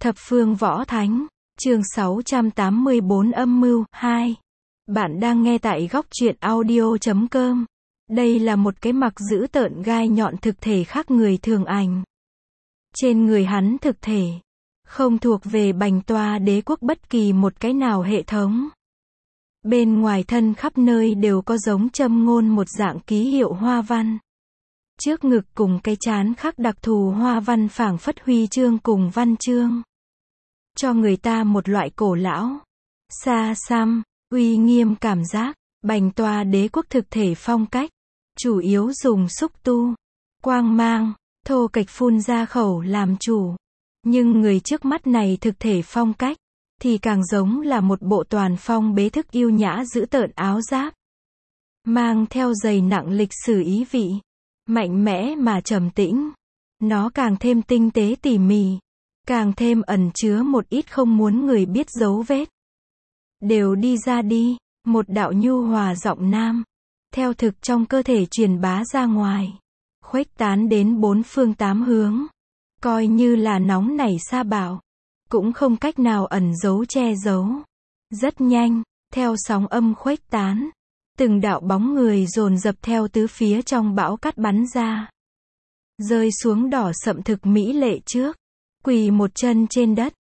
Thập phương võ thánh, chương 684 âm mưu, 2. Bạn đang nghe tại góc truyện audio.com. Đây là một cái mặc dữ tợn gai nhọn thực thể khác người thường ảnh. Trên người hắn thực thể, không thuộc về Bành Toa đế quốc bất kỳ một cái nào hệ thống. Bên ngoài thân khắp nơi đều có giống châm ngôn một dạng ký hiệu hoa văn. Trước ngực cùng cái trán khắc đặc thù hoa văn phảng phất huy chương cùng văn chương. Cho người ta một loại cổ lão, xa xăm, uy nghiêm cảm giác. Bành Toa đế quốc thực thể phong cách, chủ yếu dùng xúc tu, quang mang, thô kệch phun ra khẩu làm chủ. Nhưng người trước mắt này thực thể phong cách, thì càng giống là một bộ toàn phong bế thức yêu nhã dữ tợn áo giáp. Mang theo dày nặng lịch sử ý vị, mạnh mẽ mà trầm tĩnh. Nó càng thêm tinh tế tỉ mỉ, càng thêm ẩn chứa một ít không muốn người biết dấu vết. Đều đi ra đi, một đạo nhu hòa giọng nam, theo thực trong cơ thể truyền bá ra ngoài, khuếch tán đến bốn phương tám hướng. Coi như là nóng nảy sa bạo, cũng không cách nào ẩn giấu che giấu. Rất nhanh, theo sóng âm khuếch tán, từng đạo bóng người dồn dập theo tứ phía trong bão cát bắn ra. Rơi xuống đỏ sậm thực mỹ lệ trước, quỳ một chân trên đất.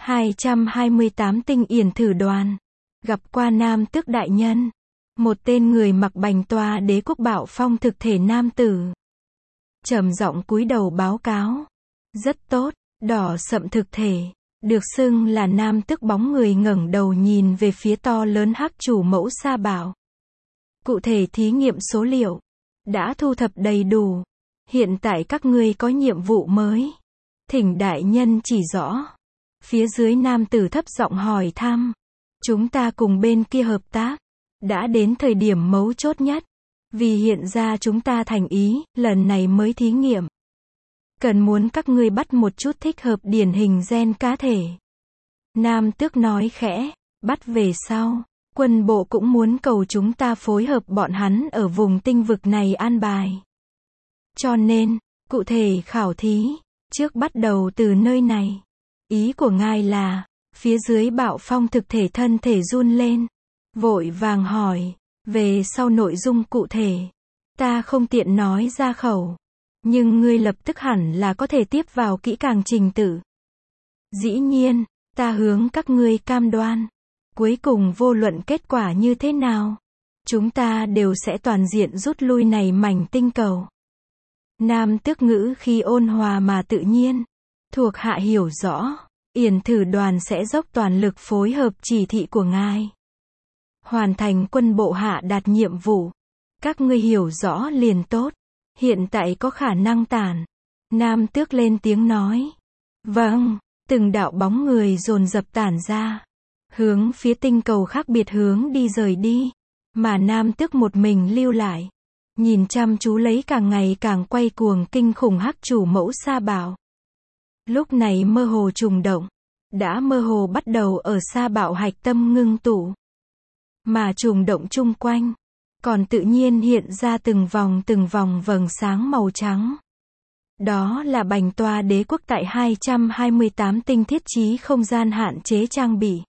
228 tinh yển thử đoàn, gặp qua Nam Tước đại nhân. Một tên người mặc Bành Toa đế quốc bạo phong thực thể nam tử, trầm giọng cúi đầu báo cáo. Rất tốt, đỏ sậm thực thể, được xưng là Nam Tước bóng người ngẩng đầu nhìn về phía to lớn hắc chủ mẫu sa bảo. Cụ thể thí nghiệm số liệu đã thu thập đầy đủ. Hiện tại các ngươi có nhiệm vụ mới, thỉnh đại nhân chỉ rõ. Phía dưới nam tử thấp giọng hỏi thăm. Chúng ta cùng bên kia hợp tác, đã đến thời điểm mấu chốt nhất. Vì hiện ra chúng ta thành ý, lần này mới thí nghiệm. Cần muốn các ngươi bắt một chút thích hợp điển hình gen cá thể. Nam Tước nói khẽ, bắt về sau, quân bộ cũng muốn cầu chúng ta phối hợp bọn hắn ở vùng tinh vực này an bài. Cho nên, cụ thể khảo thí, trước bắt đầu từ nơi này. Ý của ngài là, phía dưới bạo phong thực thể thân thể run lên. Vội vàng hỏi, về sau nội dung cụ thể. Ta không tiện nói ra khẩu. Nhưng ngươi lập tức hẳn là có thể tiếp vào kỹ càng trình tự. Dĩ nhiên, ta hướng các ngươi cam đoan. Cuối cùng vô luận kết quả như thế nào, chúng ta đều sẽ toàn diện rút lui này mảnh tinh cầu. Nam Tước ngữ khi ôn hòa mà tự nhiên. Thuộc hạ hiểu rõ, yển thử đoàn sẽ dốc toàn lực phối hợp chỉ thị của ngài. Hoàn thành quân bộ hạ đạt nhiệm vụ. Các ngươi hiểu rõ liền tốt. Hiện tại có khả năng tản. Nam Tước lên tiếng nói. Vâng, từng đạo bóng người dồn dập tản ra. Hướng phía tinh cầu khác biệt hướng đi rời đi. Mà Nam Tước một mình lưu lại. Nhìn chăm chú lấy càng ngày càng quay cuồng kinh khủng hắc chủ mẫu sa bảo. Lúc này mơ hồ trùng động, đã mơ hồ bắt đầu ở sa bảo hạch tâm ngưng tụ. Mà trùng động chung quanh, còn tự nhiên hiện ra từng vòng vầng sáng màu trắng. Đó là Bành Toa đế quốc tại 228 tinh thiết trí không gian hạn chế trang bị.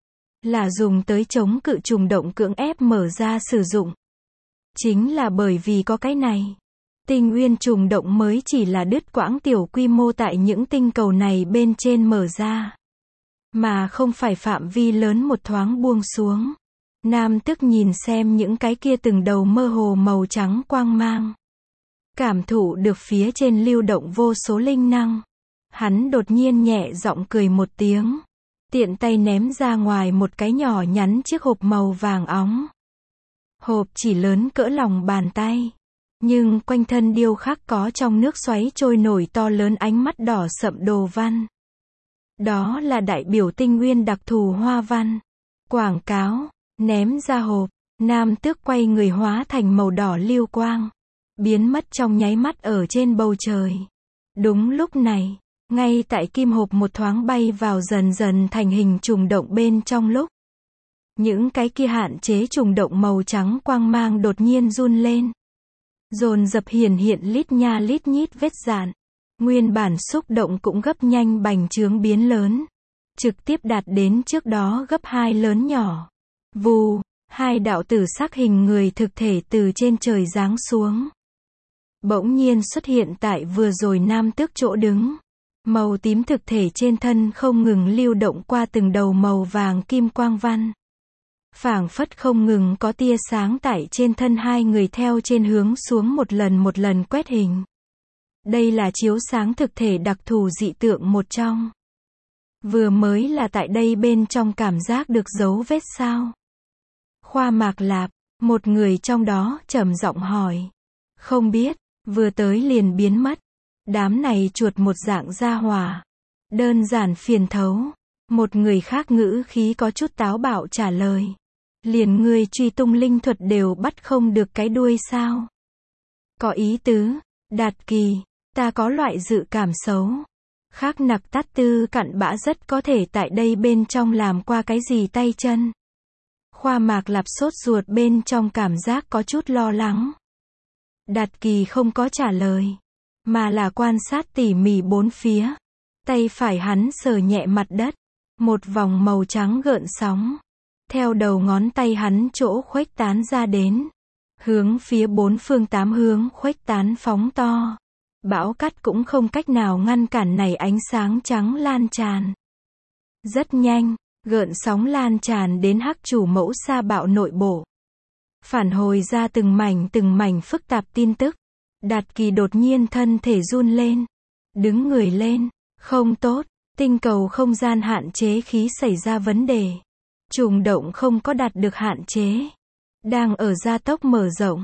Là dùng tới chống cự trùng động cưỡng ép mở ra sử dụng. Chính là bởi vì có cái này, tinh uyên trùng động mới chỉ là đứt quãng tiểu quy mô tại những tinh cầu này bên trên mở ra. Mà không phải phạm vi lớn một thoáng buông xuống. Nam Tước nhìn xem những cái kia từng đầu mơ hồ màu trắng quang mang. Cảm thụ được phía trên lưu động vô số linh năng. Hắn đột nhiên nhẹ giọng cười một tiếng. Tiện tay ném ra ngoài một cái nhỏ nhắn chiếc hộp màu vàng óng. Hộp chỉ lớn cỡ lòng bàn tay. Nhưng quanh thân điêu khắc có trong nước xoáy trôi nổi to lớn ánh mắt đỏ sậm đồ văn. Đó là đại biểu tinh uyên đặc thù hoa văn. Quảng cáo, ném ra hộp, Nam Tước quay người hóa thành màu đỏ lưu quang. Biến mất trong nháy mắt ở trên bầu trời. Đúng lúc này, ngay tại kim hộp một thoáng bay vào dần dần thành hình trùng động bên trong lúc. Những cái kia hạn chế trùng động màu trắng quang mang đột nhiên run lên. Dồn dập hiển hiện lít nha lít nhít vết dạn. Nguyên bản xúc động cũng gấp nhanh bành trướng biến lớn. Trực tiếp đạt đến trước đó gấp 2 lớn nhỏ. Vù, hai đạo tử sắc hình người thực thể từ trên trời giáng xuống. Bỗng nhiên xuất hiện tại vừa rồi nam tước chỗ đứng. Màu tím thực thể trên thân không ngừng lưu động qua từng đầu màu vàng kim quang văn. Phảng phất không ngừng có tia sáng tại trên thân hai người theo trên hướng xuống một lần quét hình. Đây là chiếu sáng thực thể đặc thù dị tượng một trong. Vừa mới là tại đây bên trong cảm giác được dấu vết sao? Khoa Mạc Lạp, một người trong đó trầm giọng hỏi. Không biết, vừa tới liền biến mất. Đám này chuột một dạng gia hỏa. Đơn giản phiền thấu. Một người khác ngữ khí có chút táo bạo trả lời. Liền người truy tung linh thuật đều bắt không được cái đuôi sao? Có ý tứ, Đạt Kỳ, ta có loại dự cảm xấu. Khác nặc tát tư cặn bã rất có thể tại đây bên trong làm qua cái gì tay chân. Khoa Mạc Lạp sốt ruột bên trong cảm giác có chút lo lắng. Đạt Kỳ không có trả lời, mà là quan sát tỉ mỉ bốn phía. Tay phải hắn sờ nhẹ mặt đất. Một vòng màu trắng gợn sóng. Theo đầu ngón tay hắn chỗ khuếch tán ra đến. Hướng phía bốn phương tám hướng khuếch tán phóng to. Bão cát cũng không cách nào ngăn cản này ánh sáng trắng lan tràn. Rất nhanh, gợn sóng lan tràn đến hắc chủ mẫu sa bạo nội bộ. Phản hồi ra từng mảnh phức tạp tin tức. Đạt Kỳ đột nhiên thân thể run lên. Đứng người lên. Không tốt, tinh cầu không gian hạn chế khí xảy ra vấn đề. Trùng động không có đạt được hạn chế. Đang ở gia tốc mở rộng.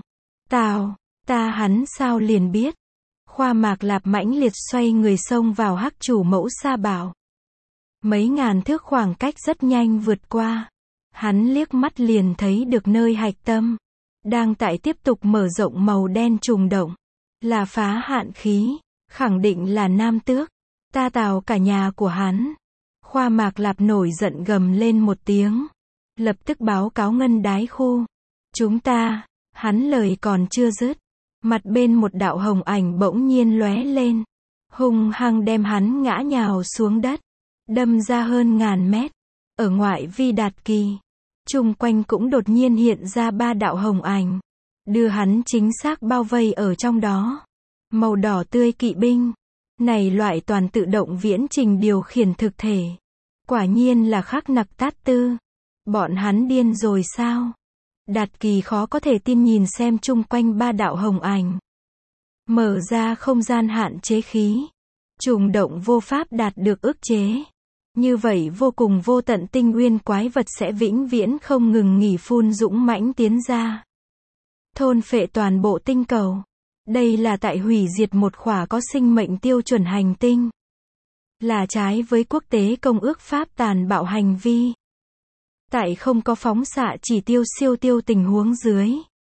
Hắn sao liền biết. Khoa Mạc Lạp mãnh liệt xoay người xông vào hắc chủ mẫu sa bảo. Mấy ngàn thước khoảng cách rất nhanh vượt qua. Hắn liếc mắt liền thấy được nơi hạch tâm. Đang tại tiếp tục mở rộng màu đen trùng động. Là phá hạn khí. Khẳng định là nam tước. Ta tào cả nhà của hắn. Khoa Mạc Lạp nổi giận gầm lên một tiếng. Lập tức báo cáo ngân đái khu. Chúng ta, hắn lời còn chưa dứt. Mặt bên một đạo hồng ảnh bỗng nhiên lóe lên. Hung hăng đem hắn ngã nhào xuống đất. Đâm ra hơn ngàn mét. Ở ngoại vi Đạt Kỳ. Chung quanh cũng đột nhiên hiện ra 3 đạo hồng ảnh. Đưa hắn chính xác bao vây ở trong đó. Màu đỏ tươi kỵ binh. Này loại toàn tự động viễn trình điều khiển thực thể. Quả nhiên là khắc nặc tát tư. Bọn hắn điên rồi sao? Đạt Kỳ khó có thể tin nhìn xem chung quanh 3 đạo hồng ảnh. Mở ra không gian hạn chế khí. Trùng động vô pháp đạt được ức chế. Như vậy vô cùng vô tận tinh nguyên quái vật sẽ vĩnh viễn không ngừng nghỉ phun dũng mãnh tiến ra. Thôn phệ toàn bộ tinh cầu. Đây là tại hủy diệt một khỏa có sinh mệnh tiêu chuẩn hành tinh. Là trái với quốc tế công ước pháp tàn bạo hành vi. Tại không có phóng xạ chỉ tiêu siêu tiêu tình huống dưới.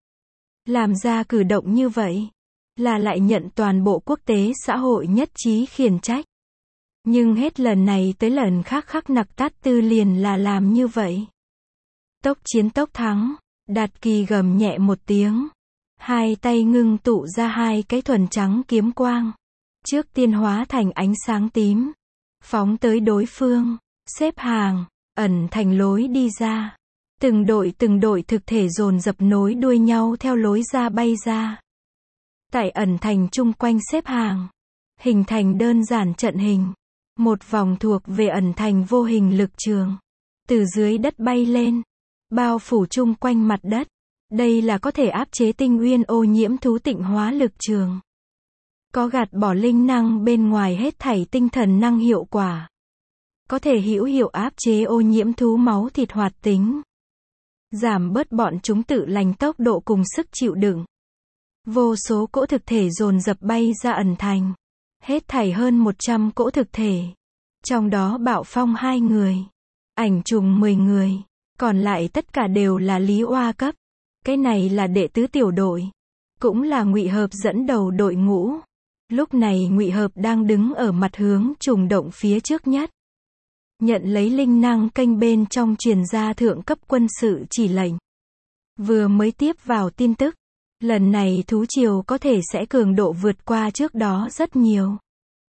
Làm ra cử động như vậy. Là lại nhận toàn bộ quốc tế xã hội nhất trí khiển trách. Nhưng hết lần này tới lần khác khắc nặc tát tư liền là làm như vậy. Tốc chiến tốc thắng. Đạt Kỳ gầm nhẹ một tiếng. Hai tay ngưng tụ ra 2 cái thuần trắng kiếm quang. Trước tiên hóa thành ánh sáng tím. Phóng tới đối phương. Xếp hàng. Ẩn thành lối đi ra. Từng đội thực thể dồn dập nối đuôi nhau theo lối ra bay ra. Tại ẩn thành chung quanh xếp hàng. Hình thành đơn giản trận hình. Một vòng thuộc về ẩn thành vô hình lực trường. Từ dưới đất bay lên. Bao phủ chung quanh mặt đất. Đây là có thể áp chế tinh nguyên ô nhiễm thú tịnh hóa lực trường. Có gạt bỏ linh năng bên ngoài hết thảy tinh thần năng hiệu quả. Có thể hữu hiệu áp chế ô nhiễm thú máu thịt hoạt tính. Giảm bớt bọn chúng tự lành tốc độ cùng sức chịu đựng. Vô số cỗ thực thể dồn dập bay ra ẩn thành. Hết thảy hơn 100 cỗ thực thể. Trong đó Bạo Phong 2 người. Ảnh trùng 10 người. Còn lại tất cả đều là Lý Oa cấp. Cái này là đệ tứ tiểu đội. Cũng là Ngụy Hợp dẫn đầu đội ngũ. Lúc này Ngụy Hợp đang đứng ở mặt hướng trùng động phía trước nhất. Nhận lấy linh năng kênh bên trong truyền ra thượng cấp quân sự chỉ lệnh. Vừa mới tiếp vào tin tức. Lần này thú triều có thể sẽ cường độ vượt qua trước đó rất nhiều.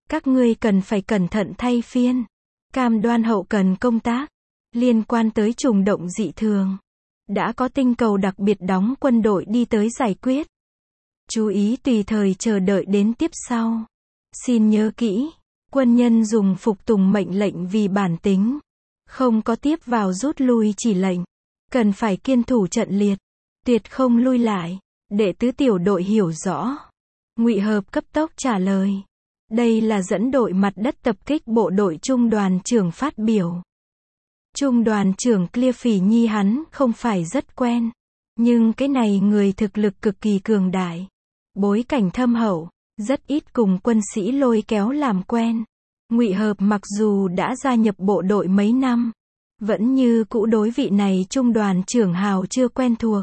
Các ngươi cần phải cẩn thận thay phiên. Cam đoan hậu cần công tác. Liên quan tới trùng động dị thường. Đã có tinh cầu đặc biệt đóng quân đội đi tới giải quyết. Chú ý tùy thời chờ đợi đến tiếp sau. Xin nhớ kỹ. Quân nhân dùng phục tùng mệnh lệnh vì bản tính. Không có tiếp vào rút lui chỉ lệnh. Cần phải kiên thủ trận liệt. Tuyệt không lui lại. Đệ tứ tiểu đội hiểu rõ. Ngụy Hợp cấp tốc trả lời. Đây là dẫn đội mặt đất tập kích bộ đội trung đoàn trưởng phát biểu. Trung đoàn trưởng Clear Phỉ Nhi hắn không phải rất quen. Nhưng cái này người thực lực cực kỳ cường đại. Bối cảnh thâm hậu. Rất ít cùng quân sĩ lôi kéo làm quen. Ngụy Hợp mặc dù đã gia nhập bộ đội mấy năm. Vẫn như cũ đối vị này trung đoàn trưởng hào chưa quen thuộc.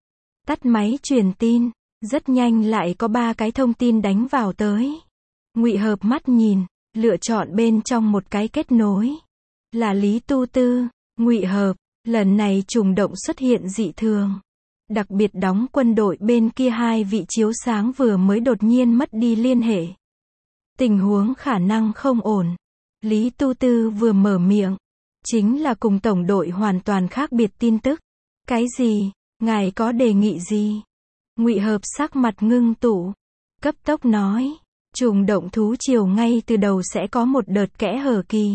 Tắt máy truyền tin. Rất nhanh lại có 3 cái thông tin đánh vào tới. Ngụy Hợp mắt nhìn. Lựa chọn bên trong một cái kết nối. Là Lý Tu Tư. Ngụy Hợp. Lần này trùng động xuất hiện dị thường. Đặc biệt đóng quân đội bên kia 2 vị chiếu sáng vừa mới đột nhiên mất đi liên hệ. Tình huống khả năng không ổn. Lý Tu Tư vừa mở miệng. Chính là cùng tổng đội hoàn toàn khác biệt tin tức. Cái gì? Ngài có đề nghị gì? Ngụy Hợp sắc mặt ngưng tụ. Cấp tốc nói. Trùng động thú triều ngay từ đầu sẽ có một đợt kẽ hở kỳ.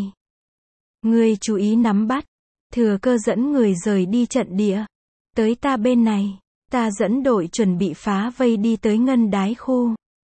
Ngươi chú ý nắm bắt. Thừa cơ dẫn người rời đi trận địa. Tới ta bên này. Ta dẫn đội chuẩn bị phá vây đi tới ngân đái khu.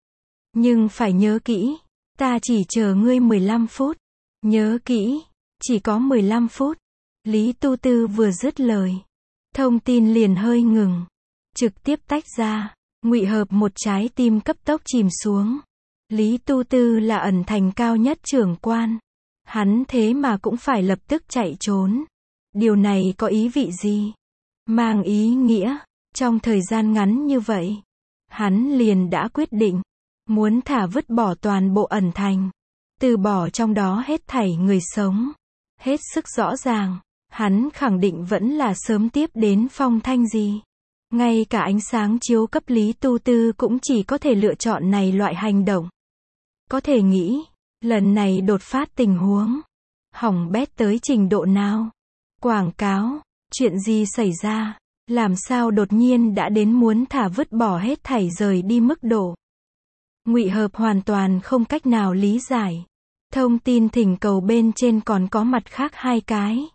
Nhưng phải nhớ kỹ. Ta chỉ chờ ngươi 15 phút. Nhớ kỹ. Chỉ có 15 phút. Lý Tu Tư vừa dứt lời. Thông tin liền hơi ngừng. Trực tiếp tách ra. Ngụy Hợp một trái tim cấp tốc chìm xuống. Lý Tu Tư là ẩn thành cao nhất trưởng quan. Hắn thế mà cũng phải lập tức chạy trốn. Điều này có ý vị gì? Mang ý nghĩa. Trong thời gian ngắn như vậy. Hắn liền đã quyết định. Muốn thả vứt bỏ toàn bộ ẩn thành. Từ bỏ trong đó hết thảy người sống. Hết sức rõ ràng. Hắn khẳng định vẫn là sớm tiếp đến phong thanh gì. Ngay cả ánh sáng chiếu cấp Lý Tu Tư cũng chỉ có thể lựa chọn này loại hành động. Có thể nghĩ. Lần này đột phát tình huống. Hỏng bét tới trình độ nào? Quảng cáo. Chuyện gì xảy ra? Làm sao đột nhiên đã đến muốn thả vứt bỏ hết thảy rời đi mức độ? Ngụy Hợp hoàn toàn không cách nào lý giải. Thông tin thỉnh cầu bên trên còn có mặt khác 2 cái.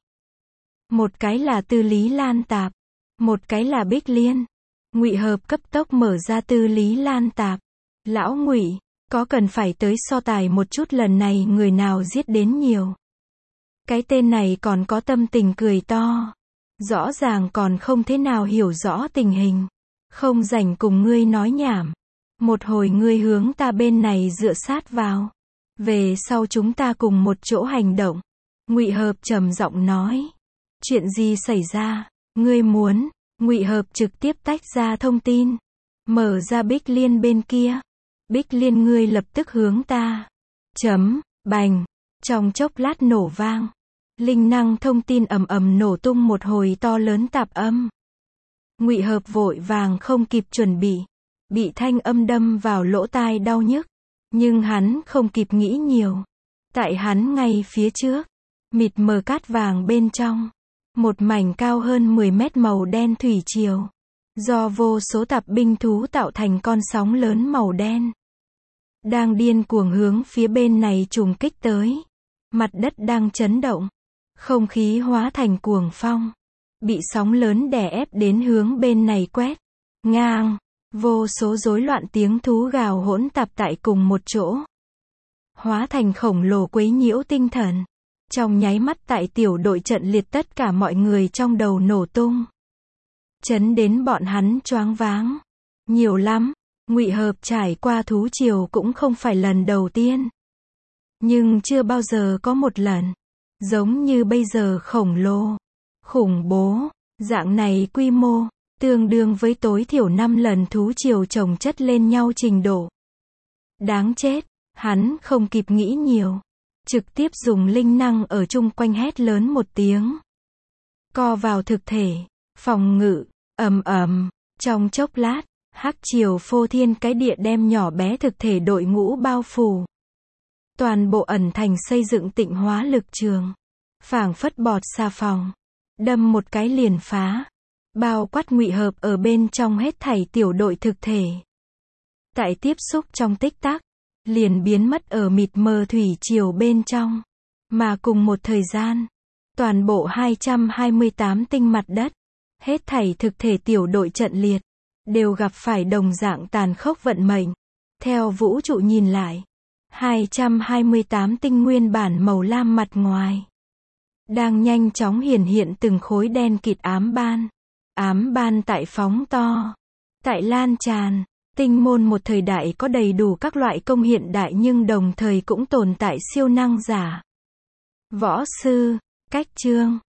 Một cái là Tư Lý Lan Tạp. Một cái là Bích Liên. Ngụy Hợp cấp tốc mở ra Tư Lý Lan Tạp. Lão Ngụy, có cần phải tới so tài một chút lần này người nào giết đến nhiều? Cái tên này còn có tâm tình cười to. Rõ ràng còn không thế nào hiểu rõ tình hình. Không rảnh cùng ngươi nói nhảm. Một hồi ngươi hướng ta bên này dựa sát vào. Về sau chúng ta cùng một chỗ hành động. Ngụy Hợp trầm giọng nói. Chuyện gì xảy ra? Ngươi muốn? Ngụy Hợp trực tiếp tách ra thông tin. Mở ra Bích Liên bên kia. Bích Liên ngươi lập tức hướng ta. Bành. Trong chốc lát nổ vang. Linh năng thông tin ầm ầm nổ tung một hồi to lớn tạp âm. Ngụy Hợp vội vàng không kịp chuẩn bị. Bị thanh âm đâm vào lỗ tai đau nhức. Nhưng hắn không kịp nghĩ nhiều. Tại hắn ngay phía trước. Mịt mờ cát vàng bên trong. Một mảnh cao hơn 10 mét màu đen thủy triều. Do vô số tạp binh thú tạo thành con sóng lớn màu đen. Đang điên cuồng hướng phía bên này trùng kích tới. Mặt đất đang chấn động. Không khí hóa thành cuồng phong. Bị sóng lớn đè ép đến hướng bên này quét. Ngang. Vô số rối loạn tiếng thú gào hỗn tạp tại cùng một chỗ. Hóa thành khổng lồ quấy nhiễu tinh thần. Trong nháy mắt tại tiểu đội trận liệt tất cả mọi người trong đầu nổ tung. Chấn đến bọn hắn choáng váng. Nhiều lắm. Ngụy Hợp trải qua thú triều cũng không phải lần đầu tiên. Nhưng chưa bao giờ có một lần. Giống như bây giờ khổng lồ. Khủng bố. Dạng này quy mô. Tương đương với tối thiểu 5 lần thú triều chồng chất lên nhau trình độ. Đáng chết. Hắn không kịp nghĩ nhiều. Trực tiếp dùng linh năng ở chung quanh hét lớn một tiếng. Co vào thực thể. Phòng ngự. Ầm ầm. Trong chốc lát. Hắc triều phô thiên cái địa đem nhỏ bé thực thể đội ngũ bao phủ. Toàn bộ ẩn thành xây dựng tịnh hóa lực trường. Phảng phất bọt xà phòng. Đâm một cái liền phá. Bao quát ngụy hợp ở bên trong hết thảy tiểu đội thực thể. Tại tiếp xúc trong tích tắc, liền biến mất ở mịt mờ thủy triều bên trong. Mà cùng một thời gian, toàn bộ 228 tinh mặt đất, hết thảy thực thể tiểu đội trận liệt, đều gặp phải đồng dạng tàn khốc vận mệnh. Theo vũ trụ nhìn lại, 228 tinh nguyên bản màu lam mặt ngoài, đang nhanh chóng hiển hiện từng khối đen kịt ám ban. Ám ban tại phóng to, tại lan tràn. Tinh môn một thời đại có đầy đủ các loại công hiện đại nhưng đồng thời cũng tồn tại siêu năng giả, võ sư, cách chương,